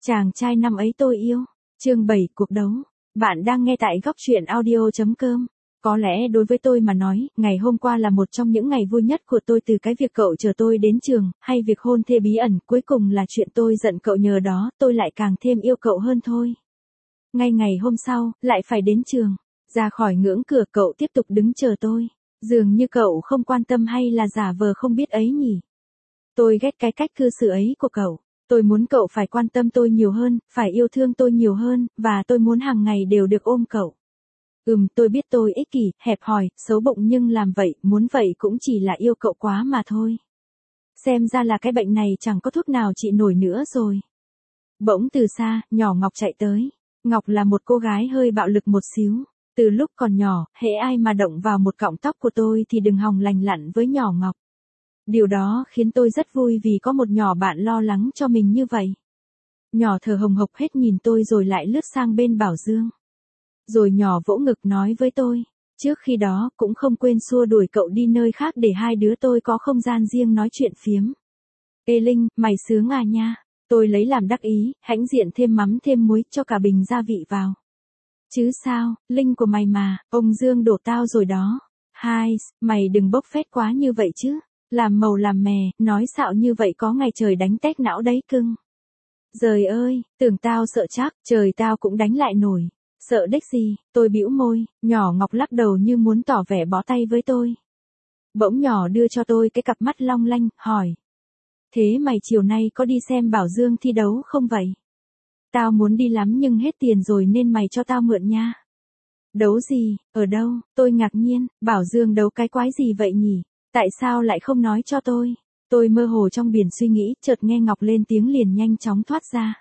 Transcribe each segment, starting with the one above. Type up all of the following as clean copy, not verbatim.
Chàng trai năm ấy tôi yêu. Chương 7 cuộc đấu. Bạn đang nghe tại góc truyện audio.com. Có lẽ đối với tôi mà nói, ngày hôm qua là một trong những ngày vui nhất của tôi, từ cái việc cậu chờ tôi đến trường, hay việc hôn thê bí ẩn, cuối cùng là chuyện tôi giận cậu, nhờ đó tôi lại càng thêm yêu cậu hơn thôi. Ngay ngày hôm sau, lại phải đến trường. Ra khỏi ngưỡng cửa cậu tiếp tục đứng chờ tôi. Dường như cậu không quan tâm hay là giả vờ không biết ấy nhỉ. Tôi ghét cái cách cư xử ấy của cậu. Tôi muốn cậu phải quan tâm tôi nhiều hơn, phải yêu thương tôi nhiều hơn, và tôi muốn hàng ngày đều được ôm cậu. Tôi biết tôi ích kỷ, hẹp hòi, xấu bụng, nhưng làm vậy, muốn vậy cũng chỉ là yêu cậu quá mà thôi. Xem ra là cái bệnh này chẳng có thuốc nào trị nổi nữa rồi. Bỗng từ xa, nhỏ Ngọc chạy tới. Ngọc là một cô gái hơi bạo lực một xíu. Từ lúc còn nhỏ, hễ ai mà động vào một cọng tóc của tôi thì đừng hòng lành lặn với nhỏ Ngọc. Điều đó khiến tôi rất vui vì có một nhỏ bạn lo lắng cho mình như vậy. Nhỏ thở hồng hộc hết nhìn tôi rồi lại lướt sang bên Bảo Dương. Rồi nhỏ vỗ ngực nói với tôi, trước khi đó cũng không quên xua đuổi cậu đi nơi khác để hai đứa tôi có không gian riêng nói chuyện phiếm. Ê Linh, mày sướng à nha. Tôi lấy làm đắc ý, hãnh diện thêm mắm thêm muối cho cả bình gia vị vào. Chứ sao, Linh của mày mà, ông Dương đổ tao rồi đó. Hai, mày đừng bốc phét quá như vậy chứ. Làm màu làm mè, nói xạo như vậy có ngày trời đánh tét não đấy cưng. Giời ơi, tưởng tao sợ chắc, trời tao cũng đánh lại nổi. Sợ đếch gì, tôi bĩu môi, nhỏ Ngọc lắc đầu như muốn tỏ vẻ bó tay với tôi. Bỗng nhỏ đưa cho tôi cái cặp mắt long lanh, hỏi. Thế mày chiều nay có đi xem Bảo Dương thi đấu không vậy? Tao muốn đi lắm nhưng hết tiền rồi nên mày cho tao mượn nha. Đấu gì, ở đâu? Tôi ngạc nhiên, Bảo Dương đấu cái quái gì vậy nhỉ? Tại sao lại không nói cho tôi? Tôi mơ hồ trong biển suy nghĩ, chợt nghe Ngọc lên tiếng liền nhanh chóng thoát ra.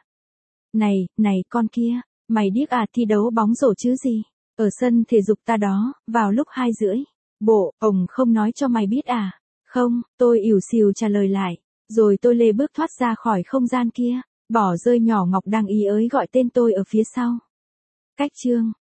Này, con kia, mày điếc à, thi đấu bóng rổ chứ gì? Ở sân thể dục ta đó, vào lúc 2:30. Bộ, ông không nói cho mày biết à? Không, tôi ỉu xìu trả lời lại. Rồi tôi lê bước thoát ra khỏi không gian kia, bỏ rơi nhỏ Ngọc đang ý ới gọi tên tôi ở phía sau. Cách chương